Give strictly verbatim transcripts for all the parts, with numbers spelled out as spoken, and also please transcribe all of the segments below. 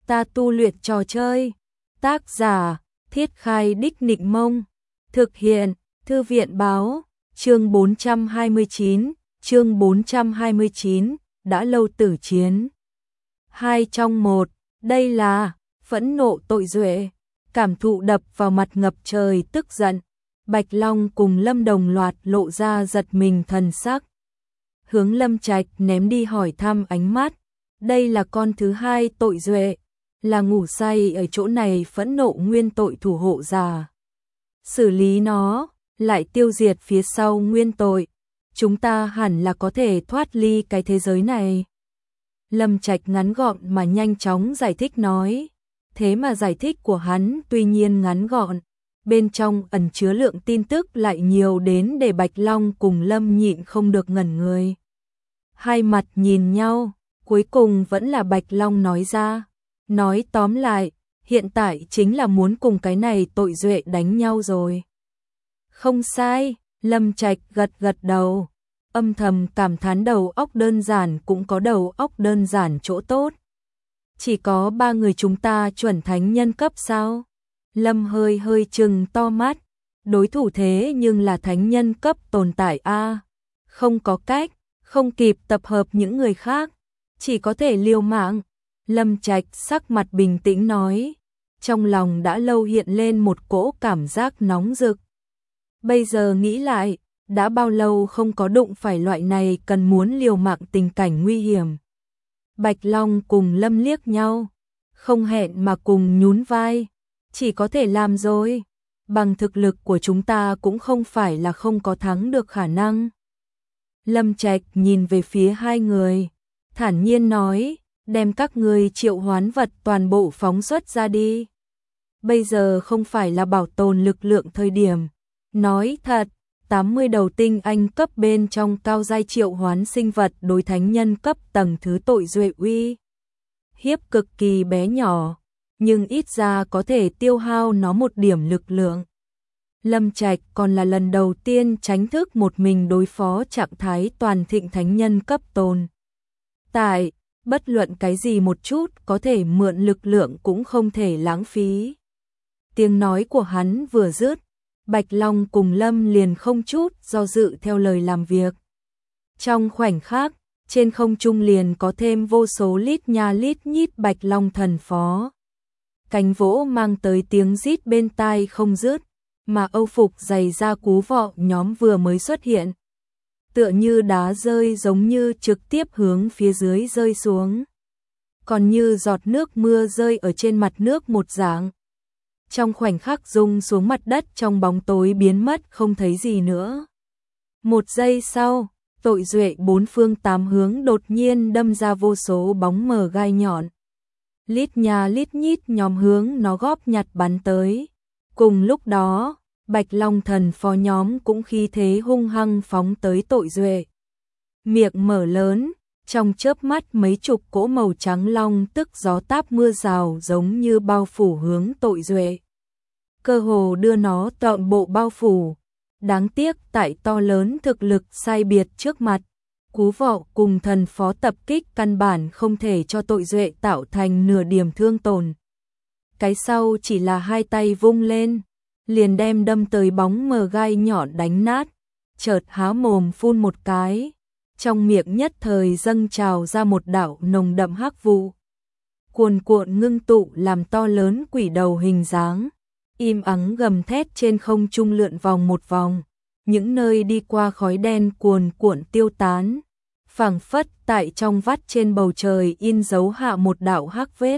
ta tu luyện trò chơi. Tác giả, Thiết Khai Đích Nịnh Mông. Thực hiện, Thư viện Báo. Chương bốn trăm hai mươi chín, chương bốn trăm hai mươi chín, đã lâu tử chiến. Hai trong một, đây là phẫn nộ tội duệ, cảm thụ đập vào mặt ngập trời tức giận. Bạch Long cùng Lâm đồng loạt lộ ra giật mình thần sắc. Hướng Lâm Trạch ném đi hỏi thăm ánh mắt. Đây là con thứ hai tội duệ, là ngủ say ở chỗ này phẫn nộ nguyên tội thủ hộ giả. Xử lý nó, lại tiêu diệt phía sau nguyên tội. Chúng ta hẳn là có thể thoát ly cái thế giới này. Lâm Trạch ngắn gọn mà nhanh chóng giải thích nói. Thế mà giải thích của hắn tuy nhiên ngắn gọn, bên trong ẩn chứa lượng tin tức lại nhiều đến để Bạch Long cùng Lâm nhịn không được ngẩn người. Hai mặt nhìn nhau, cuối cùng vẫn là Bạch Long nói ra. Nói tóm lại, hiện tại chính là muốn cùng cái này tội duệ đánh nhau rồi. Không sai, Lâm Trạch gật gật đầu, âm thầm cảm thán đầu óc đơn giản cũng có đầu óc đơn giản chỗ tốt. Chỉ có ba người chúng ta chuẩn thánh nhân cấp sao? Lâm hơi hơi trừng to mắt, đối thủ thế nhưng là thánh nhân cấp tồn tại a, không có cách, không kịp tập hợp những người khác, chỉ có thể liều mạng. Lâm Trạch sắc mặt bình tĩnh nói, trong lòng đã lâu hiện lên một cỗ cảm giác nóng rực. Bây giờ nghĩ lại, đã bao lâu không có đụng phải loại này cần muốn liều mạng tình cảnh nguy hiểm. Bạch Long cùng Lâm liếc nhau, không hẹn mà cùng nhún vai, chỉ có thể làm rồi, bằng thực lực của chúng ta cũng không phải là không có thắng được khả năng. Lâm Trạch nhìn về phía hai người, thản nhiên nói, đem các người triệu hoán vật toàn bộ phóng xuất ra đi. Bây giờ không phải là bảo tồn lực lượng thời điểm. Nói thật, tám mươi đầu tinh anh cấp bên trong cao giai triệu hoán sinh vật đối thánh nhân cấp tầng thứ tội duệ uy hiếp cực kỳ bé nhỏ, nhưng ít ra có thể tiêu hao nó một điểm lực lượng. Lâm Trạch còn là lần đầu tiên tránh thức một mình đối phó trạng thái toàn thịnh thánh nhân cấp tồn tại, bất luận cái gì một chút có thể mượn lực lượng cũng không thể lãng phí. Tiếng nói của hắn vừa dứt, Bạch Long cùng Lâm liền không chút do dự theo lời làm việc. Trong khoảnh khắc, trên không trung liền có thêm vô số lít nha lít nhít Bạch Long thần phó. Cánh vỗ mang tới tiếng rít bên tai không dứt, mà âu phục dày da cú vọ nhóm vừa mới xuất hiện. Tựa như đá rơi giống như trực tiếp hướng phía dưới rơi xuống. Còn như giọt nước mưa rơi ở trên mặt nước một dạng. Trong khoảnh khắc rung xuống mặt đất trong bóng tối biến mất không thấy gì nữa. Một giây sau, tội duệ bốn phương tám hướng đột nhiên đâm ra vô số bóng mờ gai nhọn. Lít nhà lít nhít nhóm hướng nó góp nhặt bắn tới. Cùng lúc đó, Bạch Long thần phó nhóm cũng khí thế hung hăng phóng tới tội duệ. Miệng mở lớn, trong chớp mắt mấy chục cỗ màu trắng long tức gió táp mưa rào giống như bao phủ hướng tội duệ. Cơ hồ đưa nó toàn bộ bao phủ. Đáng tiếc tại to lớn thực lực sai biệt trước mặt, cú vọ cùng thần phó tập kích căn bản không thể cho tội duệ tạo thành nửa điểm thương tổn. Cái sau chỉ là hai tay vung lên, liền đem đâm tới bóng mờ gai nhọn đánh nát, chợt há mồm phun một cái, trong miệng nhất thời dâng trào ra một đạo nồng đậm hắc vụ. Cuồn cuộn ngưng tụ làm to lớn quỷ đầu hình dáng, im ắng gầm thét trên không trung lượn vòng một vòng, những nơi đi qua khói đen cuồn cuộn tiêu tán, phảng phất tại trong vắt trên bầu trời in dấu hạ một đạo hắc vết.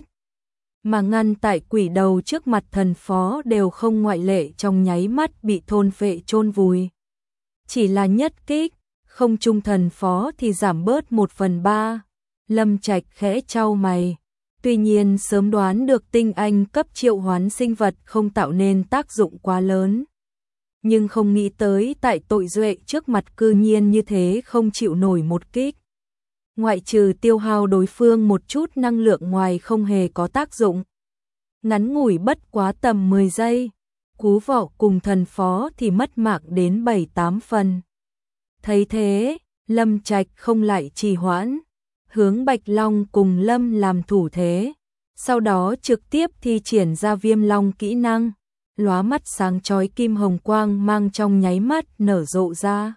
Mà ngăn tại quỷ đầu trước mặt thần phó đều không ngoại lệ trong nháy mắt bị thôn phệ chôn vùi. Chỉ là nhất kích, không trung thần phó thì giảm bớt một phần ba. Lâm Trạch khẽ chau mày. Tuy nhiên sớm đoán được tinh anh cấp triệu hoán sinh vật không tạo nên tác dụng quá lớn. Nhưng không nghĩ tới tại tội duệ trước mặt cư nhiên như thế không chịu nổi một kích. Ngoại trừ tiêu hao đối phương một chút năng lượng ngoài không hề có tác dụng. Ngắn ngủi bất quá tầm mười giây, cú vọ cùng thần phó thì mất mạng đến bảy tám phần. Thấy thế, Lâm Trạch không lại trì hoãn, hướng Bạch Long cùng Lâm làm thủ thế, sau đó trực tiếp thi triển ra Viêm Long kỹ năng, lóa mắt sáng chói kim hồng quang mang trong nháy mắt nở rộ ra,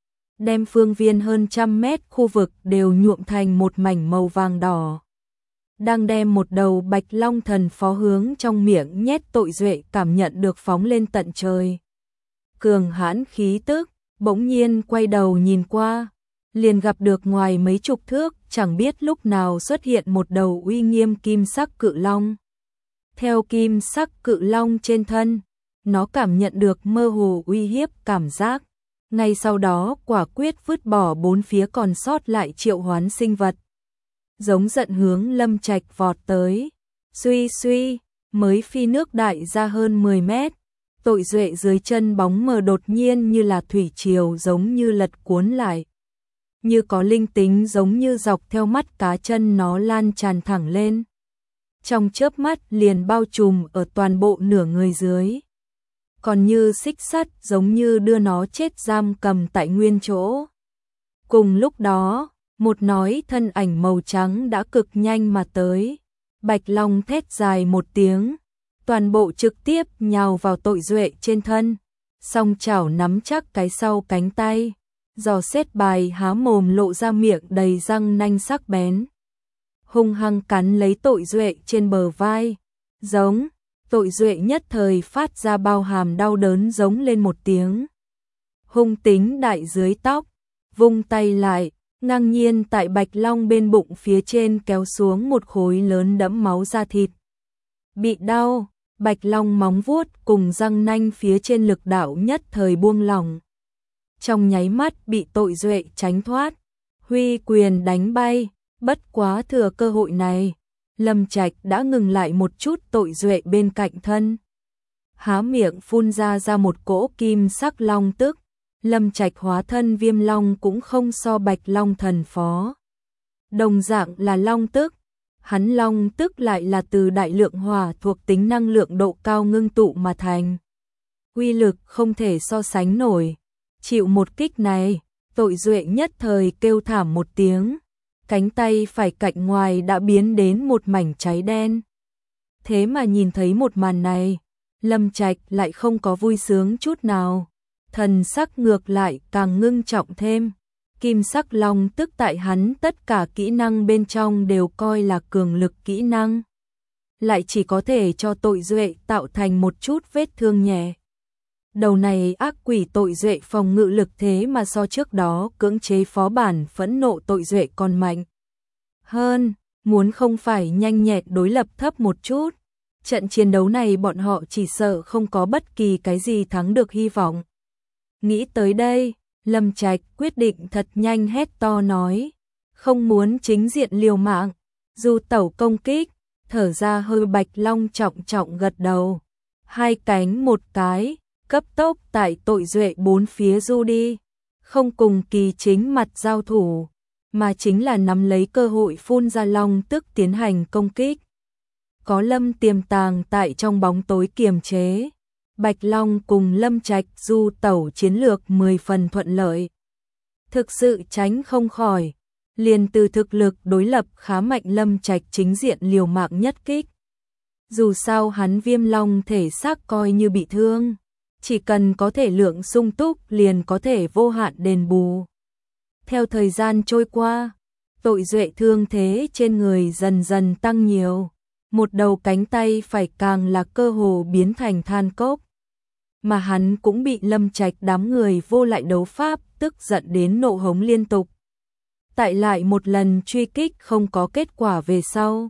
đem phương viên hơn trăm mét khu vực đều nhuộm thành một mảnh màu vàng đỏ. Đang đem một đầu Bạch Long thần phó hướng trong miệng nhét, Tội Duệ cảm nhận được phóng lên tận trời cường hãn khí tức, bỗng nhiên quay đầu nhìn qua, liền gặp được ngoài mấy chục thước, chẳng biết lúc nào xuất hiện một đầu uy nghiêm kim sắc cự long. Theo kim sắc cự long trên thân, nó cảm nhận được mơ hồ uy hiếp cảm giác, ngay sau đó quả quyết vứt bỏ bốn phía còn sót lại triệu hoán sinh vật, giống giận hướng Lâm Trạch vọt tới. Suy suy, mới phi nước đại ra hơn mười mét, Tội Duệ dưới chân bóng mờ đột nhiên như là thủy triều giống như lật cuốn lại, như có linh tính giống như dọc theo mắt cá chân nó lan tràn thẳng lên, trong chớp mắt liền bao trùm ở toàn bộ nửa người dưới, còn như xích sắt giống như đưa nó chết giam cầm tại nguyên chỗ. Cùng lúc đó, một nói thân ảnh màu trắng đã cực nhanh mà tới, Bạch Long thét dài một tiếng, toàn bộ trực tiếp nhào vào Tội Duệ trên thân, song chảo nắm chắc cái sau cánh tay, giò xét bài há mồm lộ ra miệng đầy răng nanh sắc bén, hung hăng cắn lấy Tội Duệ trên bờ vai, giống. Tội Duệ nhất thời phát ra bao hàm đau đớn giống lên một tiếng. Hung tính đại dưới tóc, vung tay lại, ngang nhiên tại Bạch Long bên bụng phía trên kéo xuống một khối lớn đẫm máu da thịt. Bị đau, Bạch Long móng vuốt cùng răng nanh phía trên lực đạo nhất thời buông lỏng. Trong nháy mắt bị Tội Duệ tránh thoát, huy quyền đánh bay, bất quá thừa cơ hội này, Lâm Trạch đã ngừng lại một chút Tội Duệ bên cạnh thân. Há miệng phun ra ra một cỗ kim sắc long tức, Lâm Trạch hóa thân Viêm Long cũng không so Bạch Long thần phó. Đồng dạng là long tức, hắn long tức lại là từ đại lượng hỏa thuộc tính năng lượng độ cao ngưng tụ mà thành. Uy lực không thể so sánh nổi, chịu một kích này, Tội Duệ nhất thời kêu thảm một tiếng. Cánh tay phải cạnh ngoài đã biến đến một mảnh cháy đen. Thế mà nhìn thấy một màn này, Lâm Trạch lại không có vui sướng chút nào, thần sắc ngược lại càng ngưng trọng thêm. Kim sắc long tức tại hắn tất cả kỹ năng bên trong đều coi là cường lực kỹ năng, lại chỉ có thể cho Tội Duệ tạo thành một chút vết thương nhẹ. Đầu này ác quỷ Tội Duệ phòng ngự lực thế mà so trước đó cưỡng chế phó bản phẫn nộ Tội Duệ còn mạnh hơn, muốn không phải nhanh nhẹn đối lập thấp một chút, trận chiến đấu này bọn họ chỉ sợ không có bất kỳ cái gì thắng được hy vọng. Nghĩ tới đây, Lâm Trạch quyết định thật nhanh hét to nói, không muốn chính diện liều mạng, dù tẩu công kích, thở ra hơi. Bạch Long trọng trọng gật đầu, hai cánh một cái, cấp tốc tại Tội Duệ bốn phía du đi, không cùng kỳ chính mặt giao thủ, mà chính là nắm lấy cơ hội phun ra long tức tiến hành công kích. Có Lâm tiềm tàng tại trong bóng tối kiềm chế, Bạch Long cùng Lâm Trạch du tẩu chiến lược mười phần thuận lợi. Thực sự tránh không khỏi, liền từ thực lực đối lập khá mạnh Lâm Trạch chính diện liều mạng nhất kích. Dù sao hắn Viêm Long thể xác coi như bị thương, chỉ cần có thể lượng sung túc liền có thể vô hạn đền bù. Theo thời gian trôi qua, Tội Duệ thương thế trên người dần dần tăng nhiều, một đầu cánh tay phải càng là cơ hồ biến thành than cốc. Mà hắn cũng bị Lâm Trạch đám người vô lại đấu pháp tức giận đến nộ hống liên tục. Tại lại một lần truy kích không có kết quả về sau,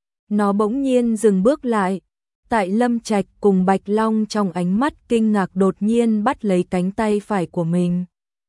nó bỗng nhiên dừng bước lại. Tại Lâm Trạch cùng Bạch Long trong ánh mắt kinh ngạc đột nhiên bắt lấy cánh tay phải của mình.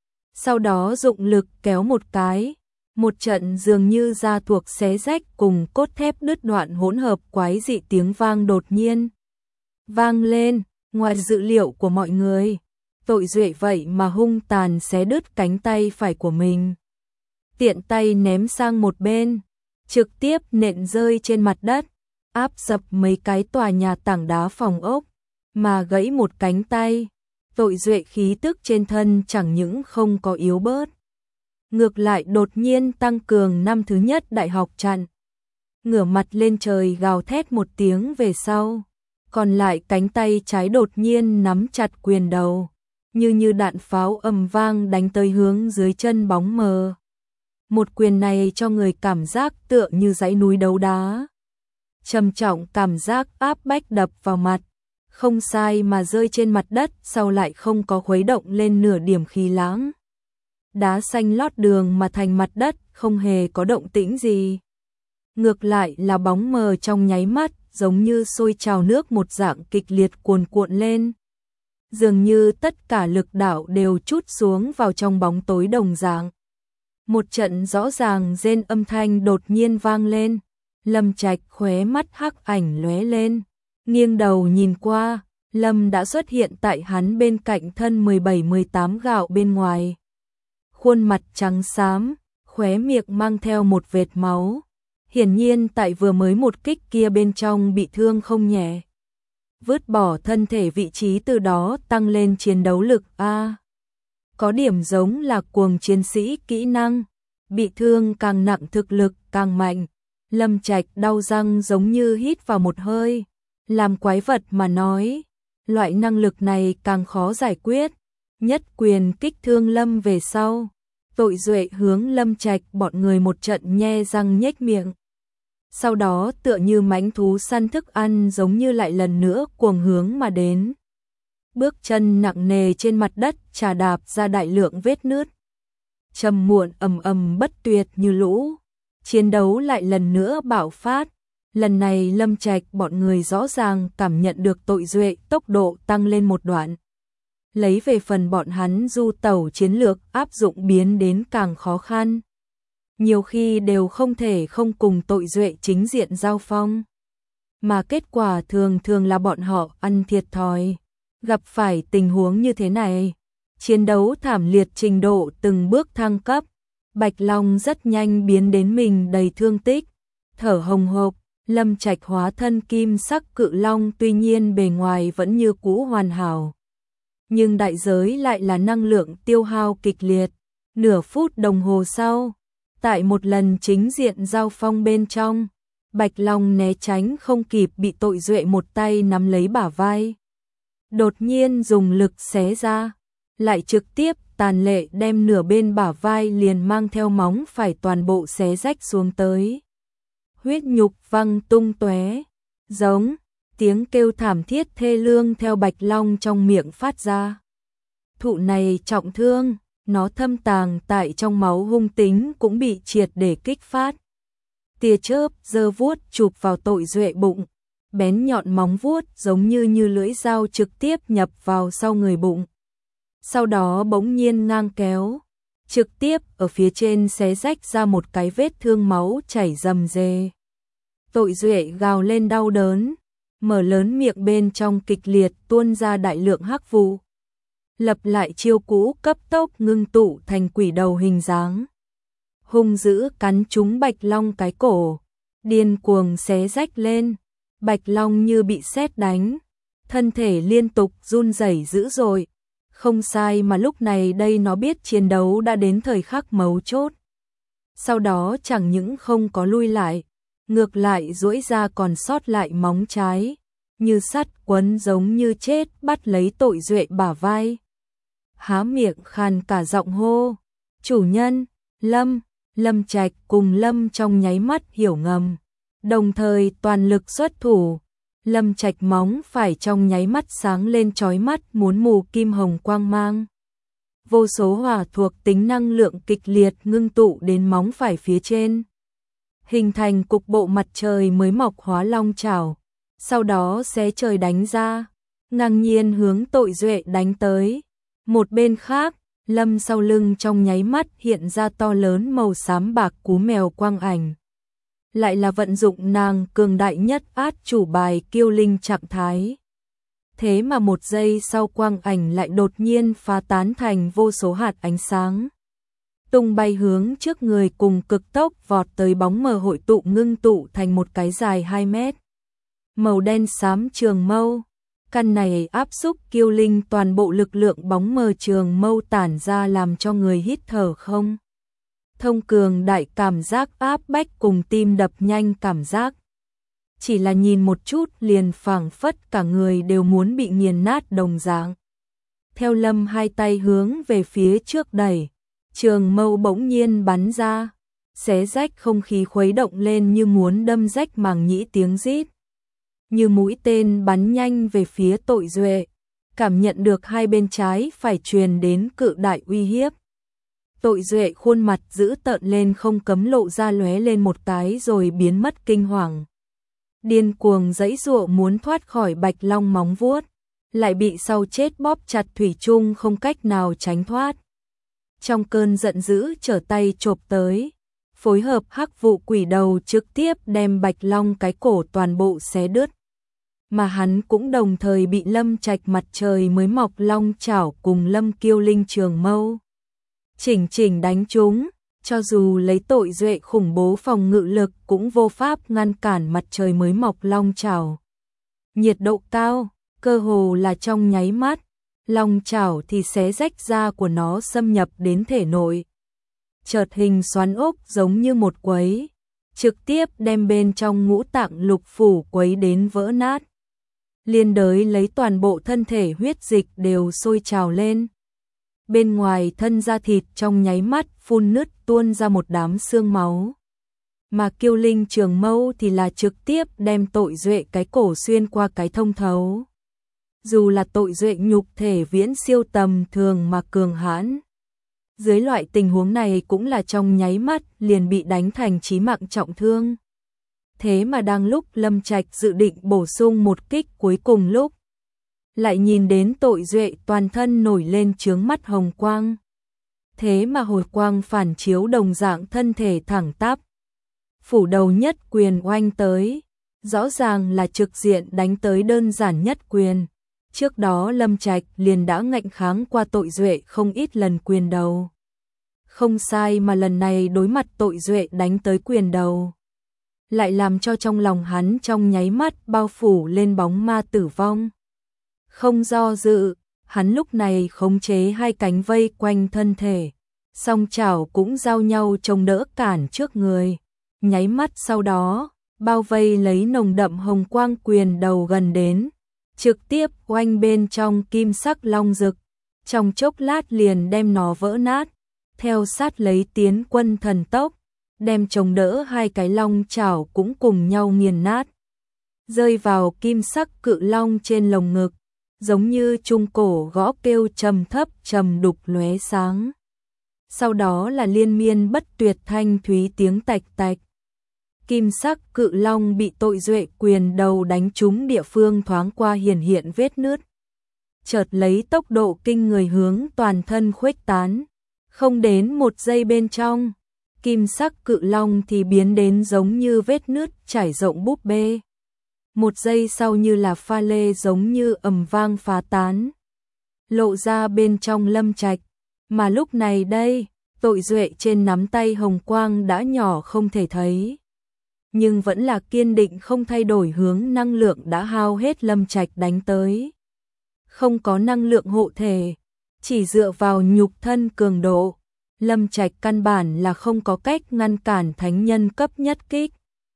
Sau đó dụng lực kéo một cái, một trận dường như da thuộc xé rách cùng cốt thép đứt đoạn hỗn hợp quái dị tiếng vang đột nhiên vang lên, ngoài dự liệu của mọi người. Tội Duệ vậy mà hung tàn xé đứt cánh tay phải của mình, tiện tay ném sang một bên, trực tiếp nện rơi trên mặt đất, áp sập mấy cái tòa nhà tảng đá phòng ốc, mà gãy một cánh tay. Tội Duệ khí tức trên thân chẳng những không có yếu bớt, ngược lại đột nhiên tăng cường năm thứ nhất đại học chặn. ngửa mặt lên trời gào thét một tiếng về sau, còn lại cánh tay trái đột nhiên nắm chặt quyền đầu, như như đạn pháo ầm vang đánh tới hướng dưới chân bóng mờ. Một quyền này cho người cảm giác tựa như dãy núi đấu đá. Trầm trọng cảm giác áp bách đập vào mặt, không sai mà rơi trên mặt đất sau lại không có khuấy động lên nửa điểm khí lãng. Đá xanh lót đường mà thành mặt đất không hề có động tĩnh gì. Ngược lại là bóng mờ trong nháy mắt giống như sôi trào nước một dạng kịch liệt cuồn cuộn lên. Dường như tất cả lực đạo đều trút xuống vào trong bóng tối đồng dạng. Một trận rõ ràng rên âm thanh đột nhiên vang lên, Lâm Trạch khóe mắt hắc ảnh lóe lên, nghiêng đầu nhìn qua, Lâm đã xuất hiện tại hắn bên cạnh thân mười bảy mười tám gạo bên ngoài. Khuôn mặt trắng xám, khóe miệng mang theo một vệt máu, hiển nhiên tại vừa mới một kích kia bên trong bị thương không nhẹ. Vứt bỏ thân thể vị trí từ đó tăng lên chiến đấu lực A. Có điểm giống là cuồng chiến sĩ kỹ năng, bị thương càng nặng thực lực càng mạnh. Lâm Trạch đau răng giống như hít vào một hơi, làm quái vật mà nói, loại năng lực này càng khó giải quyết. Nhất quyền kích thương Lâm về sau, Tội Duệ hướng Lâm Trạch bọn người một trận nhe răng nhếch miệng. Sau đó tựa như mãnh thú săn thức ăn giống như lại lần nữa cuồng hướng mà đến. Bước chân nặng nề trên mặt đất trà đạp ra đại lượng vết nứt. Trầm muộn ầm ầm bất tuyệt như lũ. Chiến đấu lại lần nữa bạo phát. Lần này Lâm Trạch bọn người rõ ràng cảm nhận được Tội Duệ tốc độ tăng lên một đoạn. Lấy về phần bọn hắn du tẩu chiến lược áp dụng biến đến càng khó khăn. Nhiều khi đều không thể không cùng Tội Duệ chính diện giao phong. Mà kết quả thường thường là bọn họ ăn thiệt thòi. Gặp phải tình huống như thế này, chiến đấu thảm liệt trình độ từng bước thăng cấp. Bạch Long rất nhanh biến đến mình đầy thương tích, thở hồng hộc. Lâm Trạch hóa thân kim sắc cự long tuy nhiên bề ngoài vẫn như cũ hoàn hảo. Nhưng đại giới lại là năng lượng tiêu hao kịch liệt. Nửa phút đồng hồ sau, tại một lần chính diện giao phong bên trong, Bạch Long né tránh không kịp bị Tội Duệ một tay nắm lấy bả vai. Đột nhiên dùng lực xé ra, lại trực tiếp tàn lệ đem nửa bên bả vai liền mang theo móng phải toàn bộ xé rách xuống tới. Huyết nhục văng tung tóe, giống, tiếng kêu thảm thiết thê lương theo Bạch Long trong miệng phát ra. Thụ này trọng thương, nó thâm tàng tại trong máu hung tính cũng bị triệt để kích phát. Tia chớp giơ vuốt chụp vào Tội Duệ bụng, bén nhọn móng vuốt giống như như lưỡi dao trực tiếp nhập vào sau người bụng. Sau đó bỗng nhiên ngang kéo, trực tiếp ở phía trên xé rách ra một cái vết thương máu chảy rầm rề. Tội Duệ gào lên đau đớn, mở lớn miệng bên trong kịch liệt tuôn ra đại lượng hắc vụ. Lập lại chiêu cũ cấp tốc ngưng tụ thành quỷ đầu hình dáng. Hung dữ cắn trúng Bạch Long cái cổ, điên cuồng xé rách lên. Bạch Long như bị sét đánh, thân thể liên tục run rẩy dữ dội. Không sai mà lúc này đây nó biết chiến đấu đã đến thời khắc mấu chốt. Sau đó chẳng những không có lui lại, ngược lại duỗi ra còn sót lại móng trái, như sắt quấn giống như chết bắt lấy Tội Duệ bả vai. Há miệng khàn cả giọng hô, chủ nhân, Lâm, Lâm Trạch cùng Lâm trong nháy mắt hiểu ngầm, đồng thời toàn lực xuất thủ. Lâm Trạch móng phải trong nháy mắt sáng lên chói mắt muốn mù kim hồng quang mang. Vô số hỏa thuộc tính năng lượng kịch liệt ngưng tụ đến móng phải phía trên, hình thành cục bộ mặt trời mới mọc hóa long chảo, sau đó xé trời đánh ra, ngang nhiên hướng Tội Duệ đánh tới. Một bên khác, Lâm sau lưng trong nháy mắt hiện ra to lớn màu xám bạc cú mèo quang ảnh. Lại là vận dụng nàng cường đại nhất át chủ bài kiêu linh trạng thái. Thế mà một giây sau quang ảnh lại đột nhiên phá tán thành vô số hạt ánh sáng. Tung bay hướng trước người cùng cực tốc vọt tới bóng mờ hội tụ ngưng tụ thành một cái dài hai mét. Màu đen xám trường mâu. Căn này áp xúc kiêu linh toàn bộ lực lượng bóng mờ trường mâu tản ra làm cho người hít thở không thông cường đại cảm giác áp bách cùng tim đập nhanh cảm giác. Chỉ là nhìn một chút liền phảng phất cả người đều muốn bị nghiền nát đồng dạng. Theo Lâm hai tay hướng về phía trước đẩy, trường mâu bỗng nhiên bắn ra, xé rách không khí khuấy động lên như muốn đâm rách màng nhĩ tiếng rít. Như mũi tên bắn nhanh về phía Tội Duệ, cảm nhận được hai bên trái phải truyền đến cự đại uy hiếp. Tội Duệ khuôn mặt dữ tợn lên không cấm lộ ra lóe lên một cái rồi biến mất kinh hoàng. Điên cuồng giãy giụa muốn thoát khỏi Bạch Long móng vuốt, lại bị sau chết bóp chặt thủy chung không cách nào tránh thoát. Trong cơn giận dữ trở tay chộp tới, phối hợp hắc vụ quỷ đầu trực tiếp đem Bạch Long cái cổ toàn bộ xé đứt. Mà hắn cũng đồng thời bị Lâm Trạch mặt trời mới mọc long chảo cùng Lâm Kiêu Linh trường mâu chỉnh chỉnh đánh trúng, cho dù lấy Tội Duệ khủng bố phòng ngự lực cũng vô pháp ngăn cản mặt trời mới mọc long chảo. Nhiệt độ cao, cơ hồ là trong nháy mắt, long chảo thì xé rách da của nó xâm nhập đến thể nội. Chợt hình xoắn ốc giống như một quấy, trực tiếp đem bên trong ngũ tạng lục phủ quấy đến vỡ nát. Liên đới lấy toàn bộ thân thể huyết dịch đều sôi trào lên. Bên ngoài thân da thịt trong nháy mắt phun nứt tuôn ra một đám xương máu. Mà Kiêu Linh trường mâu thì là trực tiếp đem Tội Duệ cái cổ xuyên qua cái thông thấu. Dù là Tội Duệ nhục thể viễn siêu tầm thường mà cường hãn, dưới loại tình huống này cũng là trong nháy mắt liền bị đánh thành chí mạng trọng thương. Thế mà đang lúc Lâm Trạch dự định bổ sung một kích cuối cùng lúc, lại nhìn đến Tội Duệ toàn thân nổi lên chướng mắt hồng quang. Thế mà hồi quang phản chiếu đồng dạng thân thể thẳng tắp. Phủ đầu nhất quyền oanh tới, rõ ràng là trực diện đánh tới đơn giản nhất quyền. Trước đó Lâm Trạch liền đã ngạnh kháng qua Tội Duệ không ít lần quyền đầu. Không sai mà lần này đối mặt Tội Duệ đánh tới quyền đầu, lại làm cho trong lòng hắn trong nháy mắt bao phủ lên bóng ma tử vong. Không do dự, hắn lúc này khống chế hai cánh vây quanh thân thể, song chảo cũng giao nhau chống đỡ cản trước người. Nháy mắt sau đó, bao vây lấy nồng đậm hồng quang quyền đầu gần đến, trực tiếp oanh bên trong kim sắc long rực, trong chốc lát liền đem nó vỡ nát, theo sát lấy tiến quân thần tốc, đem chống đỡ hai cái long chảo cũng cùng nhau nghiền nát, rơi vào kim sắc cự long trên lồng ngực, giống như trung cổ gõ kêu trầm thấp trầm đục lóe sáng. Sau đó là liên miên bất tuyệt thanh thúy tiếng tạch tạch. Kim sắc cự long bị Tội Duệ quyền đầu đánh trúng địa phương thoáng qua hiển hiện vết nứt. Chợt lấy tốc độ kinh người hướng toàn thân khuếch tán, không đến một giây bên trong, kim sắc cự long thì biến đến giống như vết nứt trải rộng búp bê. Một giây sau như là pha lê giống như ầm vang phá tán, lộ ra bên trong Lâm Trạch. Mà lúc này đây, Tội Duệ trên nắm tay hồng quang đã nhỏ không thể thấy, nhưng vẫn là kiên định không thay đổi hướng năng lượng đã hao hết Lâm Trạch đánh tới. Không có năng lượng hộ thể, chỉ dựa vào nhục thân cường độ, Lâm Trạch căn bản là không có cách ngăn cản thánh nhân cấp nhất kích.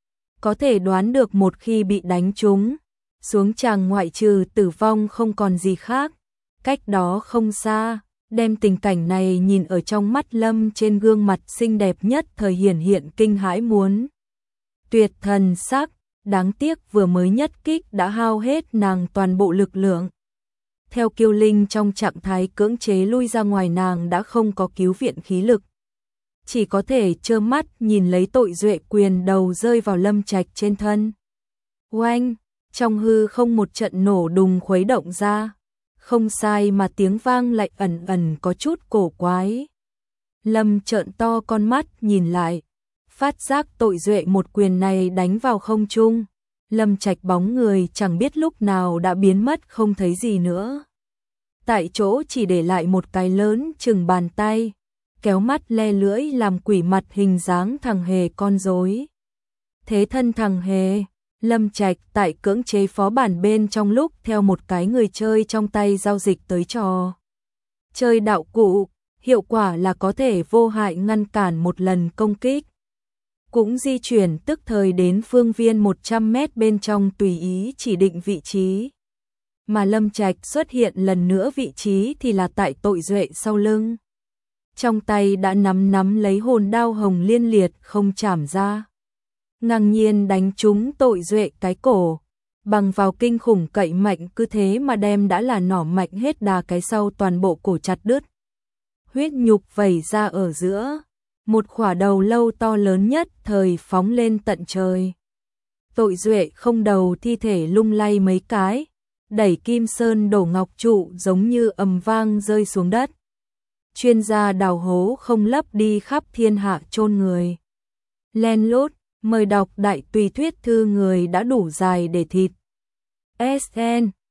Có thể đoán được một khi bị đánh trúng, xuống tràng ngoại trừ tử vong không còn gì khác. Cách đó không xa, đem tình cảnh này nhìn ở trong mắt Lâm trên gương mặt xinh đẹp nhất thời hiển hiện kinh hãi muốn tuyệt thần sắc, đáng tiếc vừa mới nhất kích đã hao hết nàng toàn bộ lực lượng. Theo Kiêu Linh trong trạng thái cưỡng chế lui ra ngoài, nàng đã không có cứu viện khí lực, chỉ có thể trơ mắt nhìn lấy Tội Duệ quyền đầu rơi vào Lâm Trạch trên thân. Oanh, trong hư không một trận nổ đùng khuấy động ra, không sai mà tiếng vang lại ẩn ẩn có chút cổ quái. Lâm trợn to con mắt nhìn lại, phát giác Tội Duệ một quyền này đánh vào không trung, Lâm Trạch bóng người chẳng biết lúc nào đã biến mất không thấy gì nữa. Tại chỗ chỉ để lại một cái lớn chừng bàn tay, kéo mắt le lưỡi làm quỷ mặt hình dáng thằng hề con rối. Thế thân thằng hề, Lâm Trạch tại cưỡng chế phó bản bên trong lúc theo một cái người chơi trong tay giao dịch tới trò chơi đạo cụ, hiệu quả là có thể vô hại ngăn cản một lần công kích. Cũng di chuyển tức thời đến phương viên một trăm mét bên trong tùy ý chỉ định vị trí. Mà Lâm Trạch xuất hiện lần nữa vị trí thì là tại Tội Duệ sau lưng. Trong tay đã nắm nắm lấy hồn đao hồng liên liệt không chảm ra. Ngang nhiên đánh trúng Tội Duệ cái cổ. Bằng vào kinh khủng cậy mạnh cứ thế mà đem đã là nỏ mạnh hết đà cái sau toàn bộ cổ chặt đứt. Huyết nhục vẩy ra ở giữa. Một khỏa đầu lâu to lớn nhất thời phóng lên tận trời. Tội Duệ không đầu thi thể lung lay mấy cái. Đẩy kim sơn đổ ngọc trụ giống như ầm vang rơi xuống đất. Chuyên gia đào hố không lấp đi khắp thiên hạ chôn người. Len lút, mời đọc đại tùy thuyết thư người đã đủ dài để thịt. ét en